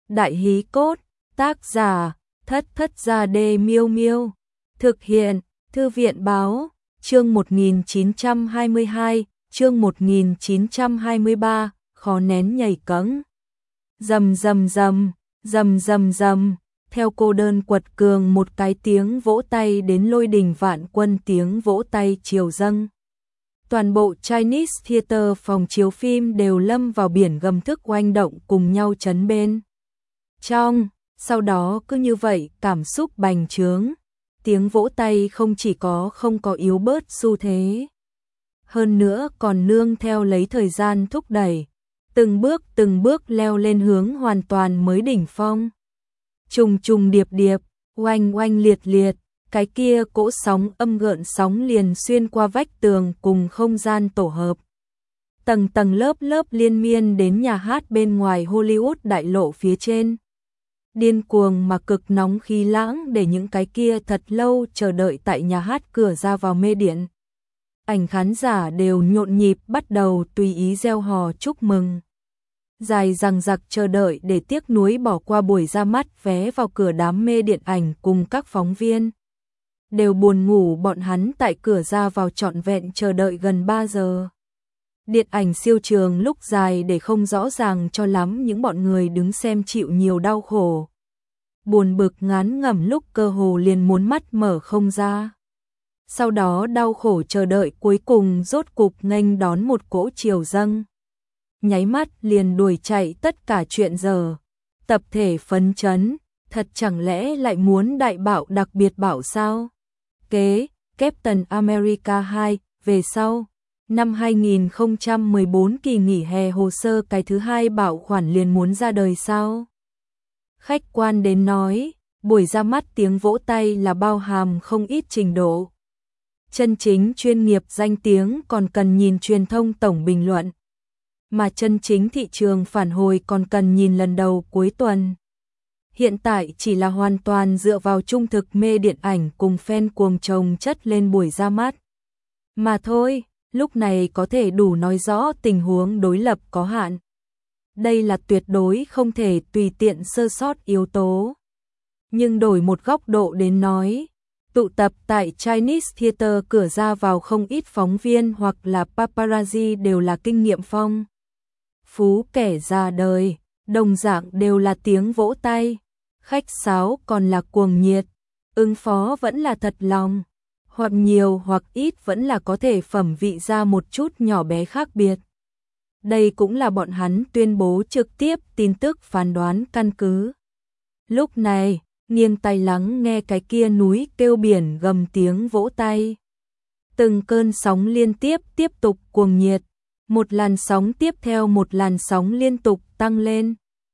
Đại hí cốt, tác giả, Thất Thất Gia Đê Miêu Miêu. Thực hiện, Thư viện Báo, chương 1922, chương 1923, khó nén nhảy cẫng. Rầm rầm rầm, rầm rầm rầm, theo cô đơn quật cường một cái tiếng vỗ tay đến lôi đình vạn quân tiếng vỗ tay triều dâng. Toàn bộ Chinese Theater phòng chiếu phim đều lâm vào biển gầm thức oanh động cùng nhau chấn bên trong, sau đó cứ như vậy cảm xúc bành trướng. Tiếng vỗ tay không chỉ không có yếu bớt xu thế, hơn nữa còn nương theo lấy thời gian thúc đẩy, từng bước leo lên hướng hoàn toàn mới đỉnh phong. Trùng trùng điệp điệp, oanh oanh liệt liệt, cái kia cỗ sóng âm gợn sóng liền xuyên qua vách tường cùng không gian tổ hợp. Tầng tầng lớp lớp liên miên đến nhà hát bên ngoài Hollywood đại lộ phía trên. Điên cuồng mà cực nóng khí lãng để những cái kia thật lâu chờ đợi tại nhà hát cửa ra vào mê điện. Ảnh khán giả đều nhộn nhịp bắt đầu tùy ý reo hò chúc mừng. Dài dằng dặc chờ đợi để tiếc nuối bỏ qua buổi ra mắt vé vào cửa đám mê điện ảnh cùng các phóng viên. Đều buồn ngủ bọn hắn tại cửa ra vào trọn vẹn chờ đợi gần 3 giờ. Điện ảnh siêu trường lúc dài để không rõ ràng cho lắm những bọn người đứng xem chịu nhiều đau khổ. Buồn bực ngán ngẩm lúc cơ hồ liền muốn mắt mở không ra. Sau đó đau khổ chờ đợi cuối cùng rốt cục nghênh đón một cỗ triều dâng. Nháy mắt liền đuổi chạy tất cả chuyện giờ. Tập thể phấn chấn, thật chẳng lẽ lại muốn đại bạo đặc biệt bảo sao? Captain America 2, về sau. Năm 2014 kỳ nghỉ hè hồ sơ cái thứ 2 bảo khoản liền muốn ra đời sao? Khách quan đến nói, buổi ra mắt tiếng vỗ tay là bao hàm không ít trình độ. Chân chính chuyên nghiệp danh tiếng còn cần nhìn truyền thông tổng bình luận. Mà chân chính thị trường phản hồi còn cần nhìn lần đầu cuối tuần. Hiện tại chỉ là hoàn toàn dựa vào trung thực mê điện ảnh cùng fan cuồng chồng chất lên buổi ra mắt. Mà thôi, lúc này có thể đủ nói rõ tình huống đối lập có hạn. Đây là tuyệt đối không thể tùy tiện sơ sót yếu tố. Nhưng đổi một góc độ đến nói, tụ tập tại Chinese Theater cửa ra vào không ít phóng viên hoặc là paparazzi đều là kinh nghiệm phong phú kẻ ra đời, đồng dạng đều là tiếng vỗ tay. Khách sáo còn là cuồng nhiệt, ứng phó vẫn là thật lòng, hoặc nhiều hoặc ít vẫn là có thể phẩm vị ra một chút nhỏ bé khác biệt. Đây cũng là bọn hắn tuyên bố trực tiếp tin tức phán đoán căn cứ. Lúc này, nghiêng tai lắng nghe cái kia núi kêu biển gầm tiếng vỗ tay. Từng cơn sóng liên tiếp tục cuồng nhiệt, một làn sóng tiếp theo một làn sóng liên tục tăng lên.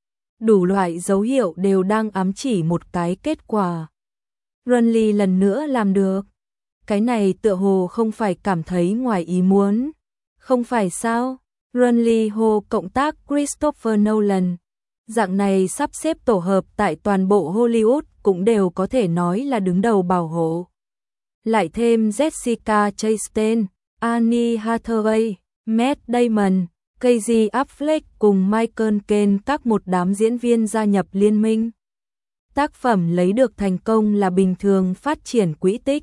Đủ loại dấu hiệu đều đang ám chỉ một cái kết quả. Runley lần nữa làm được. Cái này tựa hồ không phải cảm thấy ngoài ý muốn. Không phải sao? Runley hô cộng tác Christopher Nolan. Dạng này sắp xếp tổ hợp tại toàn bộ Hollywood cũng đều có thể nói là đứng đầu bảo hộ. Lại thêm Jessica Chastain, Anne Hathaway, Matt Damon, Casey Affleck cùng Michael Caine các một đám diễn viên gia nhập liên minh. Tác phẩm lấy được thành công là bình thường phát triển quỹ tích,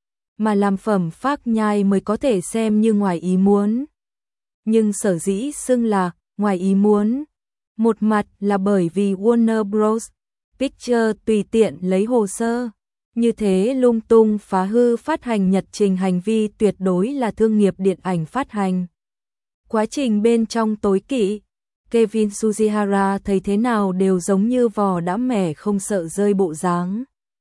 mà làm phẩm phác nhai mới có thể xem như ngoài ý muốn. Nhưng sở dĩ xưng là ngoài ý muốn, một mặt là bởi vì Warner Bros. Pictures tùy tiện lấy hồ sơ, như thế lung tung phá hư phát hành nhật trình hành vi tuyệt đối là thương nghiệp điện ảnh phát hành. Quá trình bên trong tối kỵ, Kevin Sujihara thấy thế nào đều giống như vò đã mẻ không sợ rơi bộ dáng.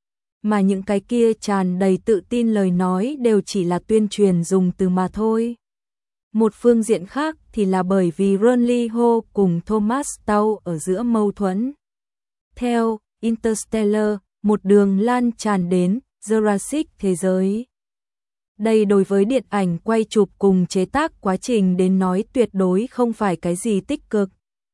Mà những cái kia tràn đầy tự tin lời nói đều chỉ là tuyên truyền dùng từ mà thôi. Một phương diện khác thì là bởi vì Ron Lee Ho cùng Thomas Tau ở giữa mâu thuẫn. Theo Interstellar, một đường lan tràn đến Jurassic thế giới. Đây đối với điện ảnh quay chụp cùng chế tác quá trình đến nói tuyệt đối không phải cái gì tích cực.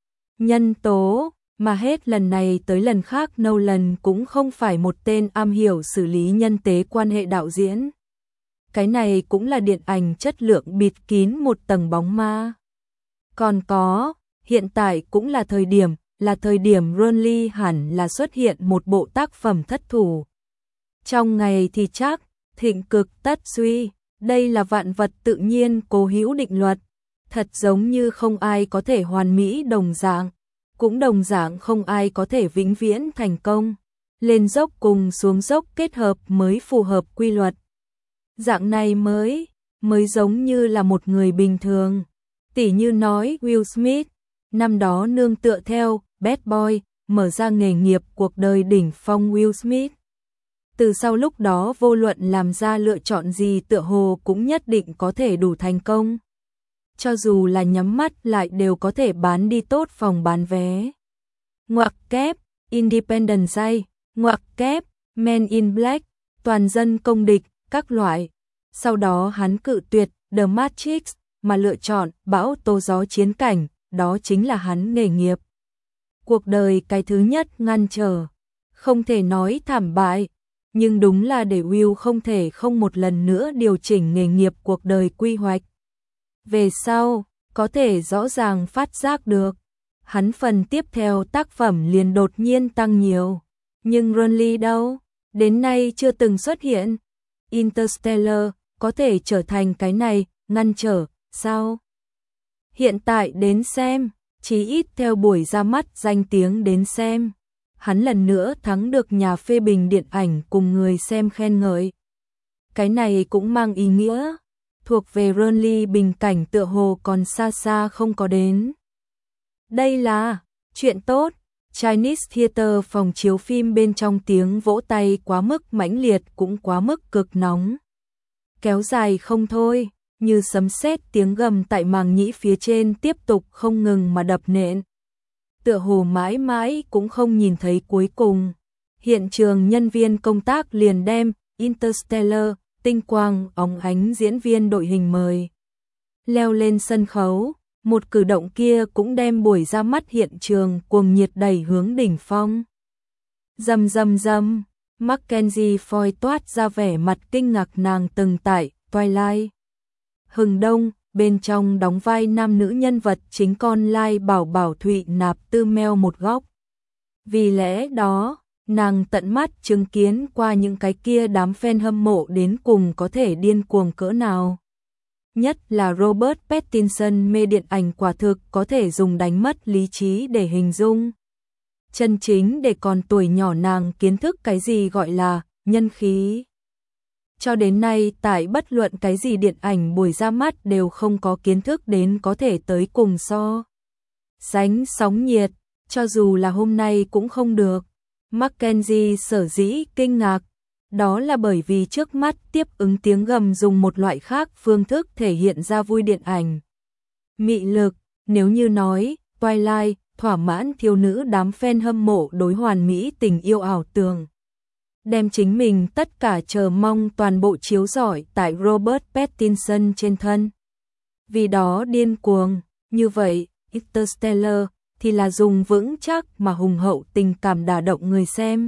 Nhân tố, mà hết lần này tới lần khác Nolan cũng không phải một tên am hiểu xử lý nhân tế quan hệ đạo diễn. Cái này cũng là điện ảnh chất lượng bịt kín một tầng bóng ma. Còn có, hiện tại cũng là thời điểm là thời điểm Ronly hẳn là xuất hiện một bộ tác phẩm thất thủ. Trong ngày thì chắc, thịnh cực tất suy, đây là vạn vật tự nhiên cố hữu định luật, thật giống như không ai có thể hoàn mỹ đồng dạng, cũng đồng dạng không ai có thể vĩnh viễn thành công. Lên dốc cùng xuống dốc kết hợp mới phù hợp quy luật. Dạng này mới giống như là một người bình thường. Tỉ như nói Will Smith, năm đó nương tựa theo Bad Boy, mở ra nghề nghiệp cuộc đời đỉnh phong Will Smith. Từ sau lúc đó vô luận làm ra lựa chọn gì tựa hồ cũng nhất định có thể đủ thành công. Cho dù là nhắm mắt lại đều có thể bán đi tốt phòng bán vé. Ngoặc kép, Independence, ngoặc kép, Men in Black, toàn dân công địch, các loại. Sau đó hắn cự tuyệt The Matrix mà lựa chọn bão tố gió chiến cảnh, đó chính là hắn nghề nghiệp. Cuộc đời cái thứ nhất ngăn trở, không thể nói thảm bại, nhưng đúng là để Will không thể không một lần nữa điều chỉnh nghề nghiệp cuộc đời quy hoạch. Về sau, có thể rõ ràng phát giác được, hắn phần tiếp theo tác phẩm liền đột nhiên tăng nhiều. Nhưng Ronly đâu? Đến nay chưa từng xuất hiện. Interstellar có thể trở thành cái này, ngăn trở, sao? Hiện tại đến xem, chí ít theo buổi ra mắt danh tiếng đến xem. Hắn lần nữa thắng được nhà phê bình điện ảnh cùng người xem khen ngợi. Cái này cũng mang ý nghĩa, thuộc về Ronly bình cảnh tựa hồ còn xa xa không có đến. Đây là chuyện tốt. Chinese Theater phòng chiếu phim bên trong tiếng vỗ tay quá mức mãnh liệt cũng quá mức cực nóng. Kéo dài không thôi, như sấm sét tiếng gầm tại màng nhĩ phía trên tiếp tục không ngừng mà đập nện. Tựa hồ mãi mãi cũng không nhìn thấy cuối cùng. Hiện trường nhân viên công tác liền đem Interstellar, tinh quang, óng ánh diễn viên đội hình mời leo lên sân khấu. Một cử động kia cũng đem buổi ra mắt hiện trường cuồng nhiệt đẩy hướng đỉnh phong. Rầm rầm rầm, Mackenzie Foy toát ra vẻ mặt kinh ngạc nàng từng tại Twilight. Hừng đông, bên trong đóng vai nam nữ nhân vật chính con lai bảo bảo Thụy Nạp Tư meo một góc. Vì lẽ đó, nàng tận mắt chứng kiến qua những cái kia đám fan hâm mộ đến cùng có thể điên cuồng cỡ nào. Nhất là Robert Pattinson mê điện ảnh quả thực có thể dùng đánh mất lý trí để hình dung. Chân chính để còn tuổi nhỏ nàng kiến thức cái gì gọi là nhân khí. Cho đến nay tại bất luận cái gì điện ảnh buổi ra mắt đều không có kiến thức đến có thể tới cùng so sánh sóng nhiệt, cho dù là hôm nay cũng không được. Mackenzie sở dĩ kinh ngạc, đó là bởi vì trước mắt tiếp ứng tiếng gầm dùng một loại khác phương thức thể hiện ra vui điện ảnh. Mị lực, nếu như nói, Twilight, thỏa mãn thiếu nữ đám fan hâm mộ đối hoàn mỹ tình yêu ảo tưởng. Đem chính mình tất cả chờ mong toàn bộ chiếu rọi tại Robert Pattinson trên thân. Vì đó điên cuồng, như vậy, Interstellar thì là dùng vững chắc mà hùng hậu tình cảm đả động người xem.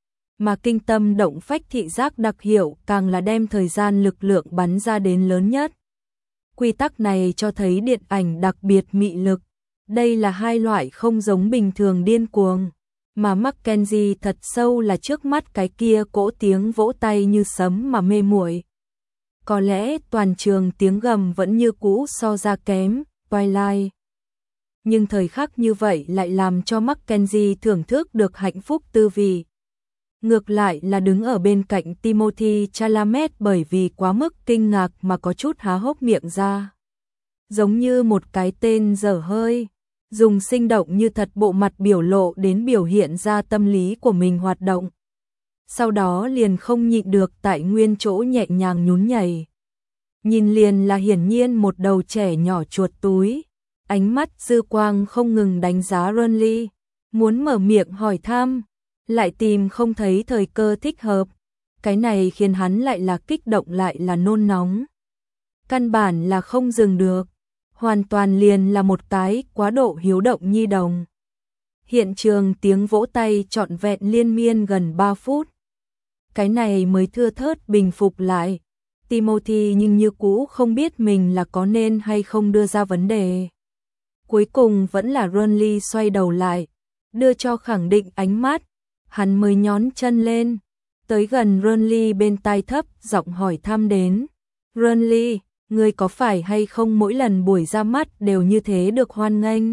Mà kinh tâm động phách thị giác đặc hiệu càng là đem thời gian lực lượng bắn ra đến lớn nhất. Quy tắc này cho thấy điện ảnh đặc biệt mị lực. Đây là hai loại không giống bình thường điên cuồng. Mà Mackenzie thật sâu là trước mắt cái kia cỗ tiếng vỗ tay như sấm mà mê muội. Có lẽ toàn trường tiếng gầm vẫn như cũ so ra kém, Twilight. Nhưng thời khắc như vậy lại làm cho Mackenzie thưởng thức được hạnh phúc tư vị. Ngược lại là đứng ở bên cạnh Timothy Chalamet bởi vì quá mức kinh ngạc mà có chút há hốc miệng ra. Giống như một cái tên dở hơi, dùng sinh động như thật bộ mặt biểu lộ đến biểu hiện ra tâm lý của mình hoạt động. Sau đó liền không nhịn được tại nguyên chỗ nhẹ nhàng nhún nhảy. Nhìn liền là hiển nhiên một đầu trẻ nhỏ chuột túi, ánh mắt dư quang không ngừng đánh giá Ronly, muốn mở miệng hỏi thăm, lại tìm không thấy thời cơ thích hợp. Cái này khiến hắn lại là kích động lại là nôn nóng. Căn bản là không dừng được, hoàn toàn liền là một cái quá độ hiếu động nhi đồng. Hiện trường tiếng vỗ tay trọn vẹn liên miên gần 3 phút. Cái này mới thưa thớt bình phục lại. Timothy nhưng như cũ không biết mình là có nên hay không đưa ra vấn đề. Cuối cùng vẫn là Ronly xoay đầu lại, đưa cho khẳng định ánh mắt, hắn mới nhón chân lên, tới gần Renly bên tai thấp giọng hỏi thăm đến. Renly, ngươi có phải hay không mỗi lần buổi ra mắt đều như thế được hoan nghênh?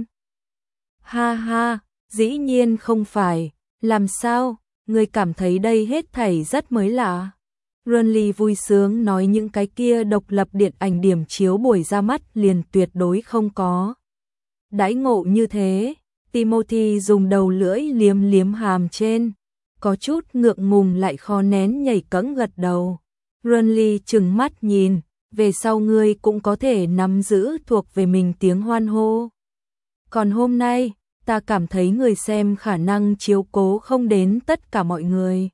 Ha ha, dĩ nhiên không phải, làm sao, ngươi cảm thấy đây hết thảy rất mới lạ. Renly vui sướng nói những cái kia độc lập điện ảnh điểm chiếu buổi ra mắt liền tuyệt đối không có. Đãi ngộ như thế, Timothy dùng đầu lưỡi liếm liếm hàm trên, có chút ngượng ngùng lại khó nén nhảy cẫng gật đầu. Renly trừng mắt nhìn, về sau ngươi cũng có thể nắm giữ thuộc về mình tiếng hoan hô. Còn hôm nay, ta cảm thấy người xem khả năng chiếu cố không đến tất cả mọi người.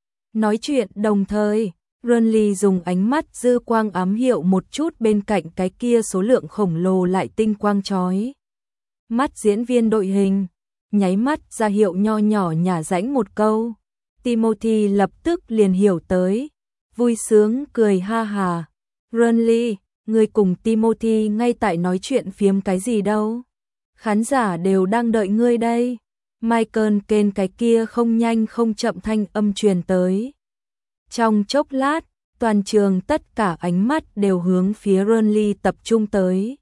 Nói chuyện đồng thời, Renly dùng ánh mắt dư quang ám hiệu một chút bên cạnh cái kia số lượng khổng lồ lại tinh quang chói mắt diễn viên đội hình, nháy mắt ra hiệu nho nhỏ nhả rãnh một câu. Timothy lập tức liền hiểu tới, vui sướng cười ha hà. Renly, người cùng Timothy ngay tại nói chuyện phiếm cái gì đâu? Khán giả đều đang đợi ngươi đây. Michael Caine cái kia không nhanh không chậm thanh âm truyền tới. Trong chốc lát, toàn trường tất cả ánh mắt đều hướng phía Renly tập trung tới.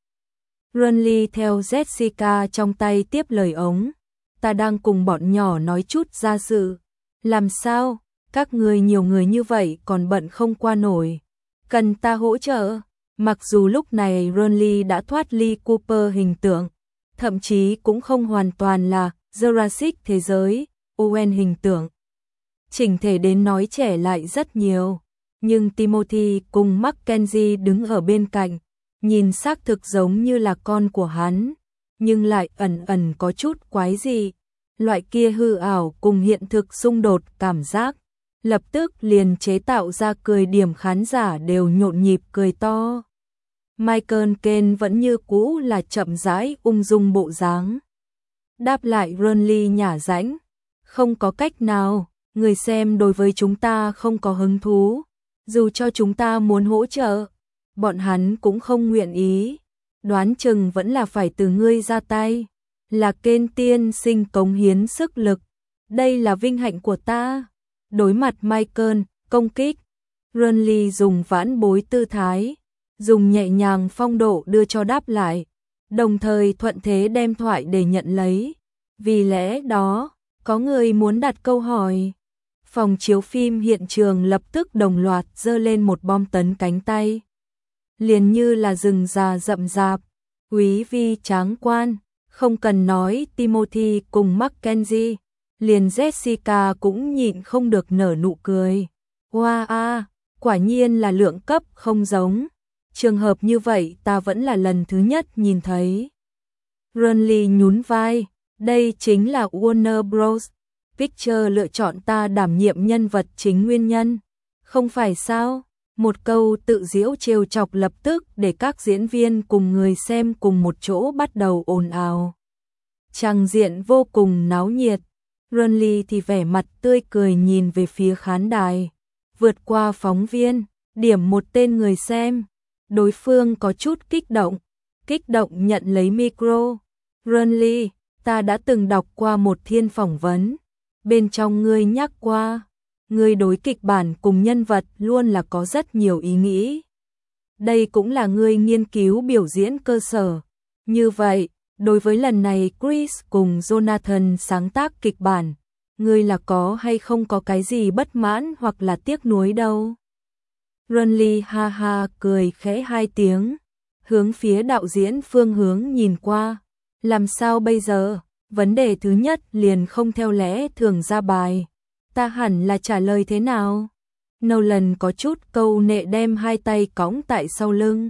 Renly theo Jessica trong tay tiếp lời ống. Ta đang cùng bọn nhỏ nói chút ra sự. Làm sao, các người nhiều người như vậy còn bận không qua nổi. Cần ta hỗ trợ? Mặc dù lúc này Renly đã thoát ly Cooper hình tượng, thậm chí cũng không hoàn toàn là Jurassic thế giới, Owen hình tượng. Chỉnh thể đến nói trẻ lại rất nhiều, nhưng Timothy cùng Mackenzie đứng ở bên cạnh, nhìn xác thực giống như là con của hắn, nhưng lại ẩn ẩn có chút quái dị. Loại kia hư ảo cùng hiện thực xung đột cảm giác, lập tức liền chế tạo ra cười điểm khán giả đều nhộn nhịp cười to. Michael Caine vẫn như cũ là chậm rãi ung dung bộ dáng. Đáp lại Renly nhả rãnh, không có cách nào, người xem đối với chúng ta không có hứng thú, dù cho chúng ta muốn hỗ trợ, bọn hắn cũng không nguyện ý, đoán chừng vẫn là phải từ ngươi ra tay, là Caine tiên sinh cống hiến sức lực, đây là vinh hạnh của ta. Đối mặt Michael, công kích, Renly dùng vãn bối tư thái, dùng nhẹ nhàng phong độ đưa cho đáp lại, đồng thời thuận thế đem thoại để nhận lấy. Vì lẽ đó, có người muốn đặt câu hỏi. Phòng chiếu phim hiện trường lập tức đồng loạt giơ lên một bom tấn cánh tay. Liền như là rừng già rậm rạp, quý vi tráng quan, không cần nói Timothy cùng Mackenzie, liền Jessica cũng nhịn không được nở nụ cười. Wow a, quả nhiên là lượng cấp không giống. Trường hợp như vậy ta vẫn là lần thứ nhất nhìn thấy. Renly nhún vai, đây chính là Warner Bros. Pictures lựa chọn ta đảm nhiệm nhân vật chính nguyên nhân. Không phải sao? Một câu tự giễu trêu chọc lập tức để các diễn viên cùng người xem cùng một chỗ bắt đầu ồn ào. Tràng diện vô cùng náo nhiệt. Renly thì vẻ mặt tươi cười nhìn về phía khán đài, vượt qua phóng viên, điểm một tên người xem. Đối phương có chút kích động nhận lấy micro. Renly, ta đã từng đọc qua một thiên phỏng vấn, bên trong ngươi nhắc qua, ngươi đối kịch bản cùng nhân vật luôn là có rất nhiều ý nghĩ. Đây cũng là ngươi nghiên cứu biểu diễn cơ sở. Như vậy, đối với lần này Chris cùng Jonathan sáng tác kịch bản, ngươi là có hay không có cái gì bất mãn hoặc là tiếc nuối đâu? Renly ha ha cười khẽ hai tiếng, hướng phía đạo diễn phương hướng nhìn qua. Làm sao bây giờ? Vấn đề thứ nhất liền không theo lẽ thường ra bài. Ta hẳn là trả lời thế nào? Nolan có chút câu nệ đem hai tay cõng tại sau lưng.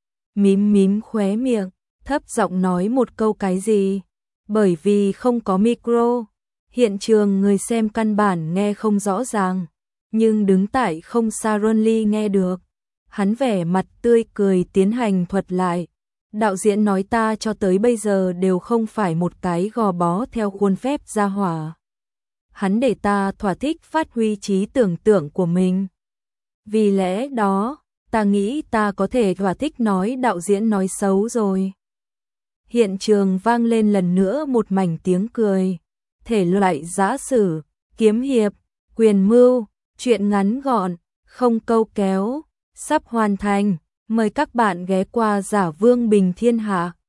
Mím khóe miệng, thấp giọng nói một câu cái gì? Bởi vì không có micro, hiện trường người xem căn bản nghe không rõ ràng. Nhưng đứng tại không xa Renly nghe được. Hắn vẻ mặt tươi cười tiến hành thuật lại. Đạo diễn nói ta cho tới bây giờ đều không phải một cái gò bó theo khuôn phép gia hỏa. Hắn để ta thỏa thích phát huy trí tưởng tượng của mình. Vì lẽ đó, ta nghĩ ta có thể thỏa thích nói đạo diễn nói xấu rồi. Hiện trường vang lên lần nữa một mảnh tiếng cười. thể loại giã sử, kiếm hiệp, quyền mưu, truyện ngắn gọn, không câu kéo, sắp hoàn thành. Mời các bạn ghé qua Giả Vương Bình Thiên Hạ.